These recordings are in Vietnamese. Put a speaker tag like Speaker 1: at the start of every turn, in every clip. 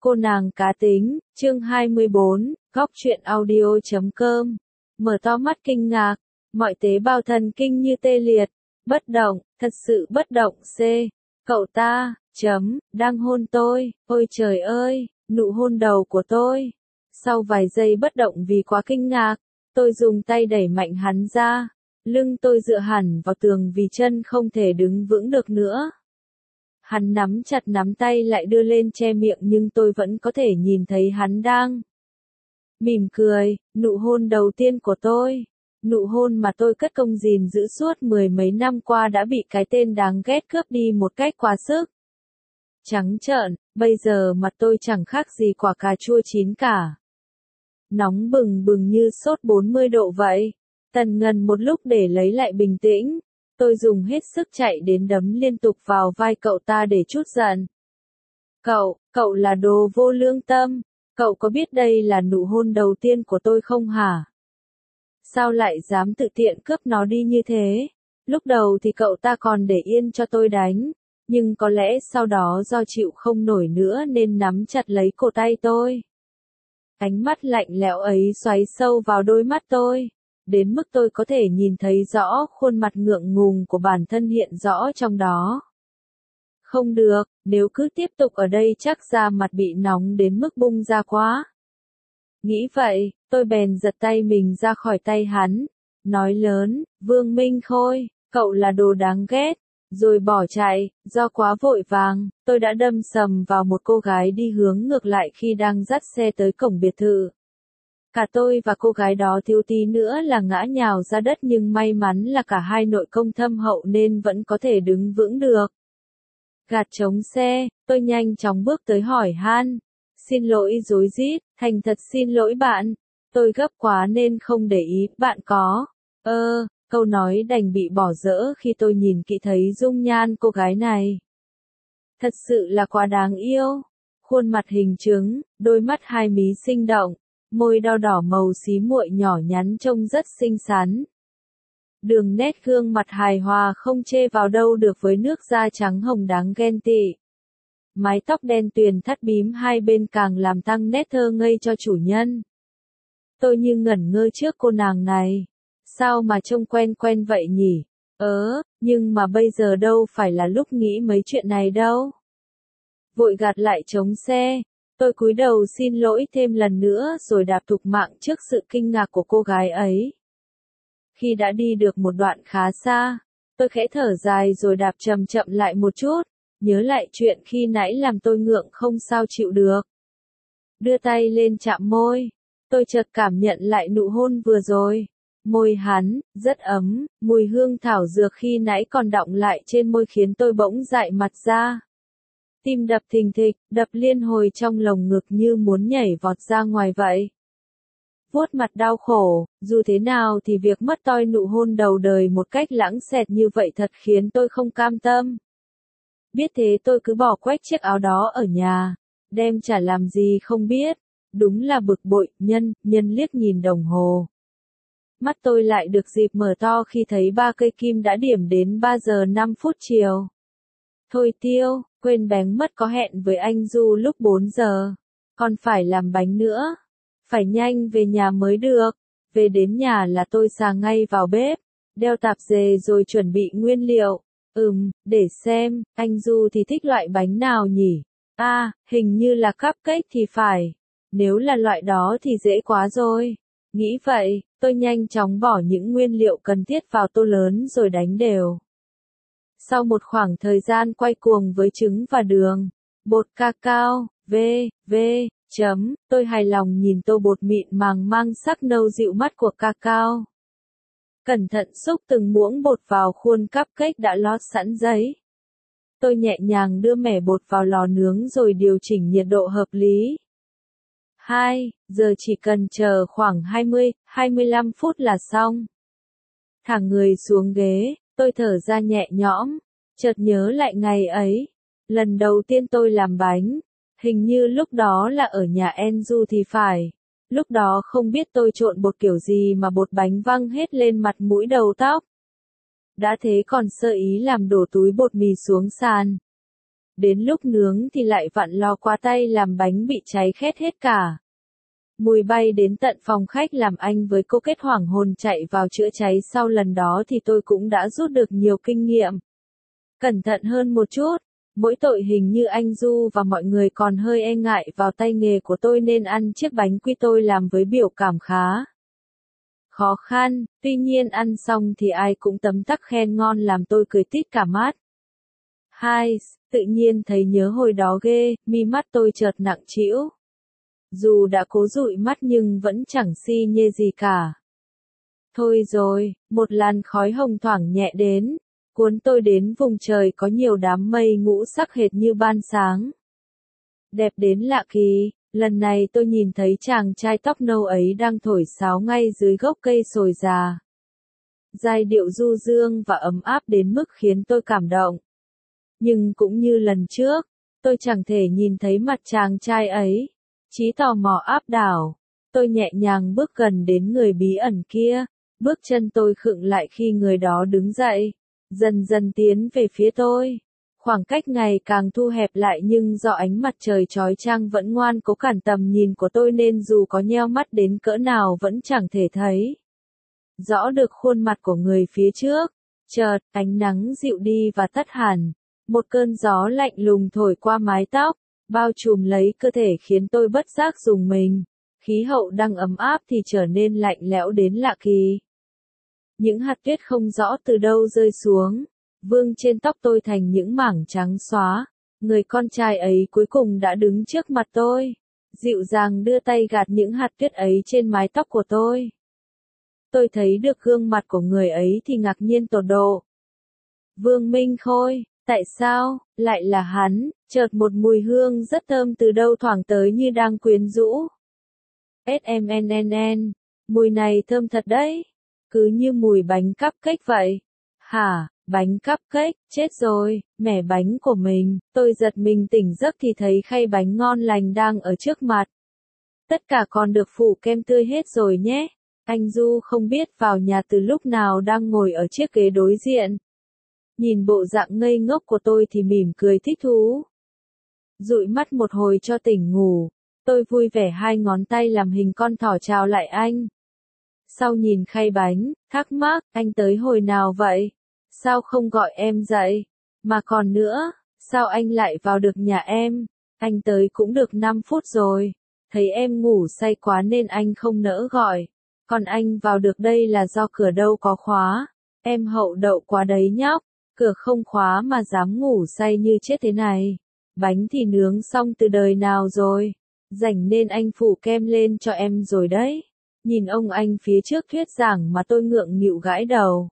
Speaker 1: Cô nàng cá tính, chương 24, góc truyện audio.com. Mở to mắt kinh ngạc, mọi tế bào thần kinh như tê liệt, bất động, thật sự bất động. Cậu ta, đang hôn tôi, ôi trời ơi, nụ hôn đầu của tôi. Sau vài giây bất động vì quá kinh ngạc, tôi dùng tay đẩy mạnh hắn ra, lưng tôi dựa hẳn vào tường vì chân không thể đứng vững được nữa. Hắn nắm chặt nắm tay lại đưa lên che miệng nhưng tôi vẫn có thể nhìn thấy hắn đang mỉm cười. Nụ hôn đầu tiên của tôi, nụ hôn mà tôi cất công gìn giữ suốt mười mấy năm qua đã bị cái tên đáng ghét cướp đi một cách quá sức. Trắng trợn, bây giờ mặt tôi chẳng khác gì quả cà chua chín cả. Nóng bừng bừng như sốt 40 độ vậy. Tần ngần một lúc để lấy lại bình tĩnh. Tôi dùng hết sức chạy đến đấm liên tục vào vai cậu ta để trút giận. Cậu là đồ vô lương tâm. Cậu có biết đây là nụ hôn đầu tiên của tôi không hả? Sao lại dám tự tiện cướp nó đi như thế? Lúc đầu thì cậu ta còn để yên cho tôi đánh. Nhưng có lẽ sau đó do chịu không nổi nữa nên nắm chặt lấy cổ tay tôi. Ánh mắt lạnh lẽo ấy xoáy sâu vào đôi mắt tôi. Đến mức tôi có thể nhìn thấy rõ khuôn mặt ngượng ngùng của bản thân hiện rõ trong đó. Không được, nếu cứ tiếp tục ở đây chắc da mặt bị nóng đến mức bung ra quá. Nghĩ vậy, tôi bèn giật tay mình ra khỏi tay hắn, nói lớn, Vương Minh Khôi, cậu là đồ đáng ghét, rồi bỏ chạy. Do quá vội vàng, tôi đã đâm sầm vào một cô gái đi hướng ngược lại khi đang dắt xe tới cổng biệt thự. Cả tôi và cô gái đó thiếu tí nữa là ngã nhào ra đất nhưng may mắn là cả hai nội công thâm hậu nên vẫn có thể đứng vững được. Gạt trống xe, tôi nhanh chóng bước tới hỏi han. Xin lỗi rối rít, thành thật xin lỗi bạn. Tôi gấp quá nên không để ý, bạn có. Câu nói đành bị bỏ dỡ khi tôi nhìn kỹ thấy dung nhan cô gái này. Thật sự là quá đáng yêu. Khuôn mặt hình trứng, đôi mắt hai mí sinh động. Môi đau đỏ màu xí muội nhỏ nhắn trông rất xinh xắn. Đường nét gương mặt hài hòa không chê vào đâu được với nước da trắng hồng đáng ghen tị. Mái tóc đen tuyền thắt bím hai bên càng làm tăng nét thơ ngây cho chủ nhân. Tôi như ngẩn ngơ trước cô nàng này. Sao mà trông quen quen vậy nhỉ? Nhưng mà bây giờ đâu phải là lúc nghĩ mấy chuyện này đâu. Vội gạt lại trống xe. Tôi cúi đầu xin lỗi thêm lần nữa rồi đạp thục mạng trước sự kinh ngạc của cô gái ấy. Khi đã đi được một đoạn khá xa, tôi khẽ thở dài rồi đạp chậm chậm lại một chút, nhớ lại chuyện khi nãy làm tôi ngượng không sao chịu được. Đưa tay lên chạm môi, tôi chợt cảm nhận lại nụ hôn vừa rồi. Môi hắn, rất ấm, mùi hương thảo dược khi nãy còn đọng lại trên môi khiến tôi bỗng dại mặt ra. Tim đập thình thịch, đập liên hồi trong lồng ngực như muốn nhảy vọt ra ngoài vậy. Vuốt mặt đau khổ, dù thế nào thì việc mất toi nụ hôn đầu đời một cách lãng xẹt như vậy thật khiến tôi không cam tâm. Biết thế tôi cứ bỏ quách chiếc áo đó ở nhà, đem chả làm gì không biết. Đúng là bực bội. Nhân liếc nhìn đồng hồ. Mắt tôi lại được dịp mở to khi thấy 3 cây kim đã điểm đến 3 giờ 5 phút chiều. Thôi Tiêu, quên bén mất có hẹn với anh Du lúc 4 giờ. Còn phải làm bánh nữa. Phải nhanh về nhà mới được. Về đến nhà là tôi xà ngay vào bếp, đeo tạp dề rồi chuẩn bị nguyên liệu. Để xem, anh Du thì thích loại bánh nào nhỉ? Hình như là cupcake thì phải. Nếu là loại đó thì dễ quá rồi. Nghĩ vậy, tôi nhanh chóng bỏ những nguyên liệu cần thiết vào tô lớn rồi đánh đều. Sau một khoảng thời gian quay cuồng với trứng và đường, bột cacao, tôi hài lòng nhìn tô bột mịn màng mang sắc nâu dịu mắt của cacao. Cẩn thận xúc từng muỗng bột vào khuôn cupcake đã lót sẵn giấy. Tôi nhẹ nhàng đưa mẻ bột vào lò nướng rồi điều chỉnh nhiệt độ hợp lý. Giờ chỉ cần chờ khoảng 20-25 phút là xong. Thả người xuống ghế, tôi thở ra nhẹ nhõm, chợt nhớ lại ngày ấy. Lần đầu tiên tôi làm bánh, hình như lúc đó là ở nhà Enju thì phải. Lúc đó không biết tôi trộn bột kiểu gì mà bột bánh văng hết lên mặt mũi đầu tóc. Đã thế còn sơ ý làm đổ túi bột mì xuống sàn. đến lúc nướng thì lại vặn lò quá tay làm bánh bị cháy khét hết cả. Mùi bay đến tận phòng khách làm anh với cô kết hoảng hồn chạy vào chữa cháy, sau lần đó thì tôi cũng đã rút được nhiều kinh nghiệm. Cẩn thận hơn một chút, mỗi tội hình như anh Du và mọi người còn hơi e ngại vào tay nghề của tôi nên ăn chiếc bánh quy tôi làm với biểu cảm khá khó khăn, tuy nhiên ăn xong thì ai cũng tấm tắc khen ngon làm tôi cười tít cả mắt. Hai, tự nhiên thấy nhớ hồi đó ghê, mi mắt tôi chợt nặng trĩu. Dù đã cố dụi mắt nhưng vẫn chẳng si nhê gì cả. Thôi rồi, một làn khói hồng thoảng nhẹ đến, cuốn tôi đến vùng trời có nhiều đám mây ngũ sắc hệt như ban sáng. Đẹp đến lạ kỳ, lần này tôi nhìn thấy chàng trai tóc nâu ấy đang thổi sáo ngay dưới gốc cây sồi già. Giai điệu du dương và ấm áp đến mức khiến tôi cảm động. Nhưng cũng như lần trước, tôi chẳng thể nhìn thấy mặt chàng trai ấy. Trí tò mò áp đảo, tôi nhẹ nhàng bước gần đến người bí ẩn kia, bước chân tôi khựng lại khi người đó đứng dậy, dần dần tiến về phía tôi. Khoảng cách ngày càng thu hẹp lại nhưng do ánh mặt trời chói chang vẫn ngoan cố cản tầm nhìn của tôi nên dù có nheo mắt đến cỡ nào vẫn chẳng thể thấy rõ được khuôn mặt của người phía trước. Chợt, ánh nắng dịu đi và tắt hẳn, một cơn gió lạnh lùng thổi qua mái tóc, bao trùm lấy cơ thể khiến tôi bất giác rùng mình. Khí hậu đang ấm áp thì trở nên lạnh lẽo đến lạ kỳ. Những hạt tuyết không rõ từ đâu rơi xuống, vương trên tóc tôi thành những mảng trắng xóa. Người con trai ấy cuối cùng đã đứng trước mặt tôi, dịu dàng đưa tay gạt những hạt tuyết ấy trên mái tóc của tôi. Tôi thấy được gương mặt của người ấy thì ngạc nhiên tột độ. Vương Minh Khôi, tại sao lại là hắn? Chợt một mùi hương rất thơm từ đâu thoảng tới như đang quyến rũ. SMNNN, mùi này thơm thật đấy, cứ như mùi bánh cupcake vậy. Hả, bánh cupcake, chết rồi, mẻ bánh của mình. Tôi giật mình tỉnh giấc thì thấy khay bánh ngon lành đang ở trước mặt. Tất cả còn được phủ kem tươi hết rồi nhé. Anh Du không biết vào nhà từ lúc nào đang ngồi ở chiếc ghế đối diện. Nhìn bộ dạng ngây ngốc của tôi thì mỉm cười thích thú. Dụi mắt một hồi cho tỉnh ngủ, tôi vui vẻ hai ngón tay làm hình con thỏ chào lại anh. Sau nhìn khay bánh, thắc mắc, anh tới hồi nào vậy? Sao không gọi em dậy? Mà còn nữa, sao anh lại vào được nhà em? Anh tới cũng được 5 phút rồi. Thấy em ngủ say quá nên anh không nỡ gọi. Còn anh vào được đây là do cửa đâu có khóa. Em hậu đậu quá đấy nhóc. Cửa không khóa mà dám ngủ say như chết thế này. Bánh thì nướng xong từ đời nào rồi. Rảnh nên anh phủ kem lên cho em rồi đấy. Nhìn ông anh phía trước thuyết giảng mà tôi ngượng nghịu gãi đầu.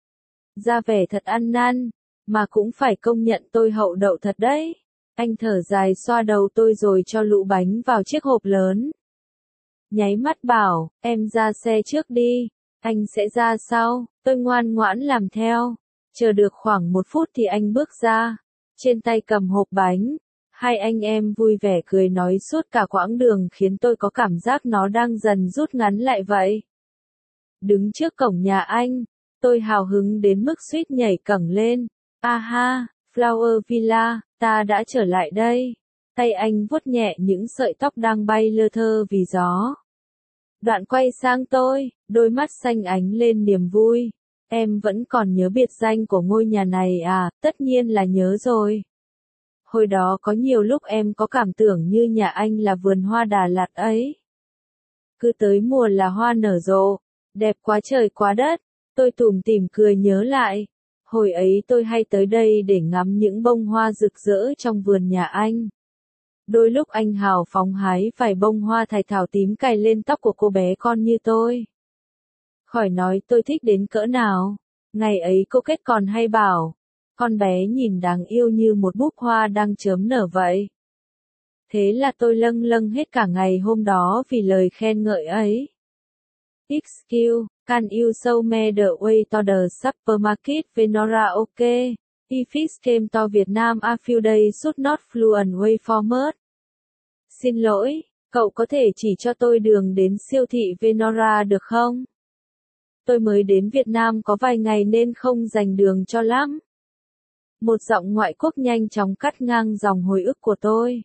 Speaker 1: Ra vẻ thật ăn năn, mà cũng phải công nhận tôi hậu đậu thật đấy. Anh thở dài xoa đầu tôi rồi cho lũ bánh vào chiếc hộp lớn. Nháy mắt bảo, em ra xe trước đi, anh sẽ ra sau. Tôi ngoan ngoãn làm theo. Chờ được khoảng 1 phút thì anh bước ra, trên tay cầm hộp bánh. Hai anh em vui vẻ cười nói suốt cả quãng đường khiến tôi có cảm giác nó đang dần rút ngắn lại vậy. Đứng trước cổng nhà anh, tôi hào hứng đến mức suýt nhảy cẫng lên. Aha, Flower Villa, ta đã trở lại đây. Tay anh vuốt nhẹ những sợi tóc đang bay lơ thơ vì gió. Đoạn quay sang tôi, đôi mắt xanh ánh lên niềm vui. Em vẫn còn nhớ biệt danh của ngôi nhà này à? Tất nhiên là nhớ rồi. Hồi đó có nhiều lúc em có cảm tưởng như nhà anh là vườn hoa Đà Lạt ấy. Cứ tới mùa là hoa nở rộ, đẹp quá trời quá đất. Tôi tủm tỉm cười nhớ lại. Hồi ấy tôi hay tới đây để ngắm những bông hoa rực rỡ trong vườn nhà anh. Đôi lúc anh hào phóng hái vài bông hoa thải thảo tím cài lên tóc của cô bé con như tôi. Khỏi nói tôi thích đến cỡ nào. Ngày ấy cô Kết còn hay bảo, con bé nhìn đáng yêu như một búp hoa đang chớm nở vậy. Thế là tôi lâng lâng hết cả ngày hôm đó vì lời khen ngợi ấy. Excuse, can you show me the way to the supermarket Venora okay? If it came to Vietnam a few days should not fluent way forward. Xin lỗi, cậu có thể chỉ cho tôi đường đến siêu thị Venora được không? Tôi mới đến Việt Nam có vài ngày nên không dành đường cho lắm. Một giọng ngoại quốc nhanh chóng cắt ngang dòng hồi ức của tôi.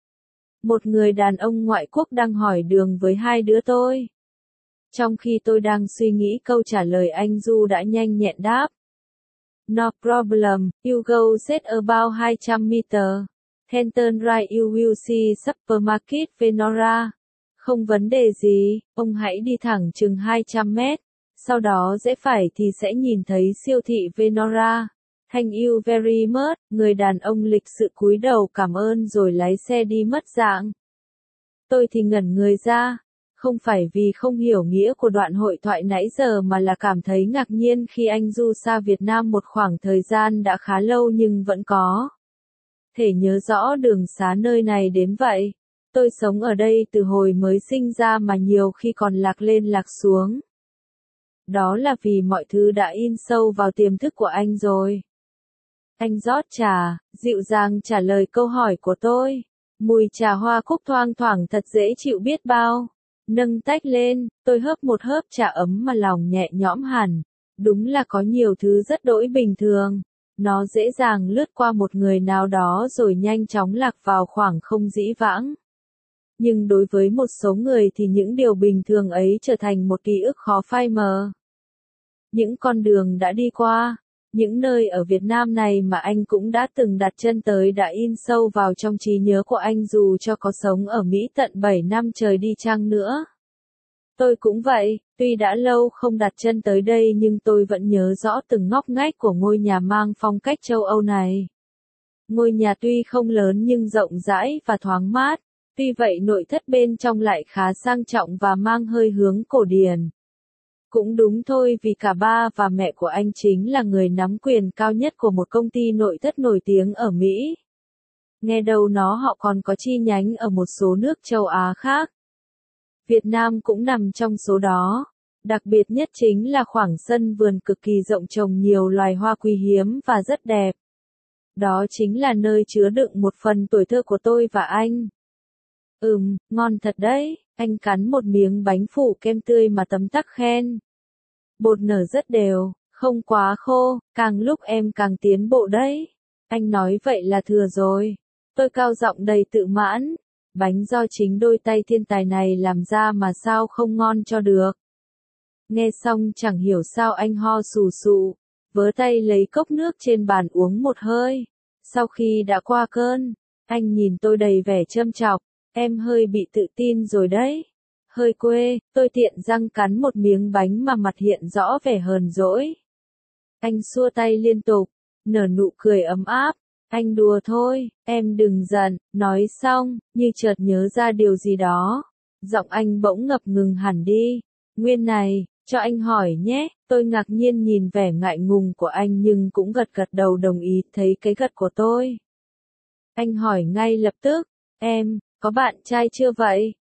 Speaker 1: Một người đàn ông ngoại quốc đang hỏi đường với hai đứa tôi. Trong khi tôi đang suy nghĩ câu trả lời, anh Du đã nhanh nhẹn đáp. No problem, you go set about 200 meter. Then turn right you will see supermarket Venora. Không vấn đề gì, ông hãy đi thẳng chừng 200 mét. Sau đó rẽ phải thì sẽ nhìn thấy siêu thị Venora. Thank you very much, người đàn ông lịch sự cúi đầu cảm ơn rồi lái xe đi mất dạng. Tôi thì ngẩn người ra, không phải vì không hiểu nghĩa của đoạn hội thoại nãy giờ mà là cảm thấy ngạc nhiên khi anh Du xa Việt Nam một khoảng thời gian đã khá lâu nhưng vẫn có thể nhớ rõ đường xá nơi này đến vậy. Tôi sống ở đây từ hồi mới sinh ra mà nhiều khi còn lạc lên lạc xuống. Đó là vì mọi thứ đã in sâu vào tiềm thức của anh rồi. Anh rót trà, dịu dàng trả lời câu hỏi của tôi. Mùi trà hoa cúc thoang thoảng thật dễ chịu biết bao. Nâng tách lên, tôi hớp một hớp trà ấm mà lòng nhẹ nhõm hẳn. Đúng là có nhiều thứ rất đỗi bình thường. Nó dễ dàng lướt qua một người nào đó rồi nhanh chóng lạc vào khoảng không dĩ vãng. Nhưng đối với một số người thì những điều bình thường ấy trở thành một ký ức khó phai mờ. Những con đường đã đi qua, những nơi ở Việt Nam này mà anh cũng đã từng đặt chân tới đã in sâu vào trong trí nhớ của anh dù cho có sống ở Mỹ tận 7 năm trời đi chăng nữa. Tôi cũng vậy, tuy đã lâu không đặt chân tới đây nhưng tôi vẫn nhớ rõ từng ngóc ngách của ngôi nhà mang phong cách châu Âu này. Ngôi nhà tuy không lớn nhưng rộng rãi và thoáng mát, tuy vậy nội thất bên trong lại khá sang trọng và mang hơi hướng cổ điển. Cũng đúng thôi vì cả ba và mẹ của anh chính là người nắm quyền cao nhất của một công ty nội thất nổi tiếng ở Mỹ. Nghe đâu họ còn có chi nhánh ở một số nước châu Á khác. Việt Nam cũng nằm trong số đó. Đặc biệt nhất chính là khoảng sân vườn cực kỳ rộng trồng nhiều loài hoa quý hiếm và rất đẹp. Đó chính là nơi chứa đựng một phần tuổi thơ của tôi và anh. Ngon thật đấy, anh cắn một miếng bánh phủ kem tươi mà tấm tắc khen. Bột nở rất đều, không quá khô, càng lúc em càng tiến bộ đấy. Anh nói vậy là thừa rồi. Tôi cao giọng đầy tự mãn. Bánh do chính đôi tay thiên tài này làm ra mà sao không ngon cho được. Nghe xong chẳng hiểu sao anh ho sù sụ, vớ tay lấy cốc nước trên bàn uống một hơi. Sau khi đã qua cơn, anh nhìn tôi đầy vẻ châm chọc, em hơi bị tự tin rồi đấy. Hơi quê, tôi tiện răng cắn một miếng bánh mà mặt hiện rõ vẻ hờn dỗi. Anh xua tay liên tục, nở nụ cười ấm áp. Anh đùa thôi, em đừng giận, nói xong, như chợt nhớ ra điều gì đó. Giọng anh bỗng ngập ngừng hẳn đi. Nguyên này, cho anh hỏi nhé, tôi ngạc nhiên nhìn vẻ ngại ngùng của anh nhưng cũng gật gật đầu đồng ý thấy cái gật của tôi. Anh hỏi ngay lập tức, em, có bạn trai chưa vậy?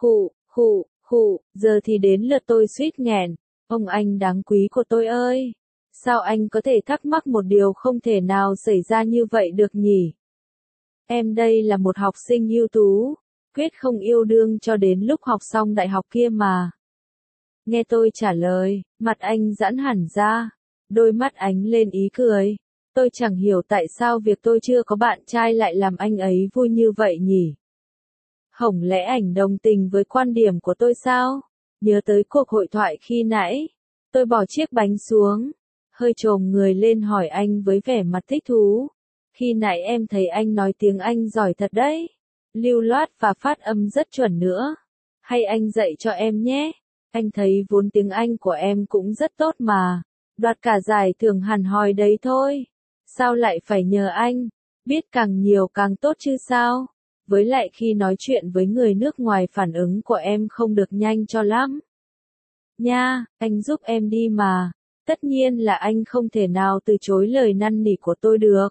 Speaker 1: Khụ, giờ thì đến lượt tôi suýt nghẹn, ông anh đáng quý của tôi ơi. Sao anh có thể thắc mắc một điều không thể nào xảy ra như vậy được nhỉ? Em đây là một học sinh ưu tú, quyết không yêu đương cho đến lúc học xong đại học kia mà. Nghe tôi trả lời, mặt anh giãn hẳn ra, đôi mắt ánh lên ý cười. Tôi chẳng hiểu tại sao việc tôi chưa có bạn trai lại làm anh ấy vui như vậy nhỉ? Hổng lẽ ảnh đồng tình với quan điểm của tôi sao? Nhớ tới cuộc hội thoại khi nãy, tôi bỏ chiếc bánh xuống, hơi chồm người lên hỏi anh với vẻ mặt thích thú. Khi nãy em thấy anh nói tiếng Anh giỏi thật đấy, lưu loát và phát âm rất chuẩn nữa. Hay anh dạy cho em nhé? Anh thấy vốn tiếng Anh của em cũng rất tốt mà, đoạt cả giải thưởng hẳn hoi đấy thôi. Sao lại phải nhờ anh? Biết càng nhiều càng tốt chứ sao? Với lại khi nói chuyện với người nước ngoài phản ứng của em không được nhanh cho lắm. Nha, anh giúp em đi mà. Tất nhiên là anh không thể nào từ chối lời năn nỉ của tôi được.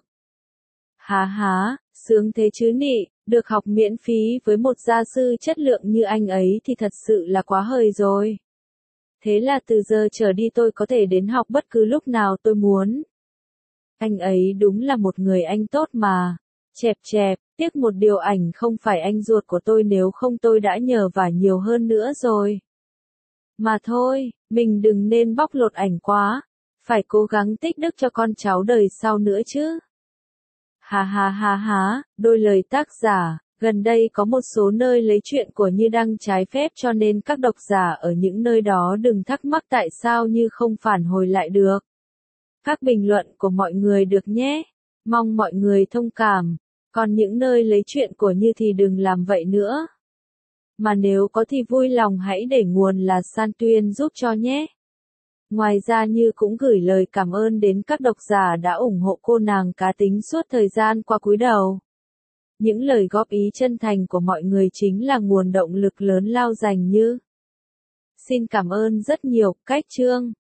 Speaker 1: Há, sướng thế chứ nị, được học miễn phí với một gia sư chất lượng như anh ấy thì thật sự là quá hời rồi. Thế là từ giờ trở đi tôi có thể đến học bất cứ lúc nào tôi muốn. Anh ấy đúng là một người anh tốt mà. Chẹp, tiếc một điều ảnh không phải anh ruột của tôi, nếu không tôi đã nhờ vả nhiều hơn nữa rồi. Mà thôi, mình đừng nên bóc lột ảnh quá, phải cố gắng tích đức cho con cháu đời sau nữa chứ. Ha ha ha ha, đôi lời tác giả, gần đây có một số nơi lấy chuyện của Như đăng trái phép cho nên các độc giả ở những nơi đó đừng thắc mắc tại sao Như không phản hồi lại được. Các bình luận của mọi người được nhé. Mong mọi người thông cảm. Còn những nơi lấy chuyện của Như thì đừng làm vậy nữa. Mà nếu có thì vui lòng hãy để nguồn là San Tuyên giúp cho nhé. Ngoài ra Như cũng gửi lời cảm ơn đến các độc giả đã ủng hộ cô nàng cá tính suốt thời gian qua cúi đầu. Những lời góp ý chân thành của mọi người chính là nguồn động lực lớn lao dành Như. Xin cảm ơn rất nhiều, Cách Chương.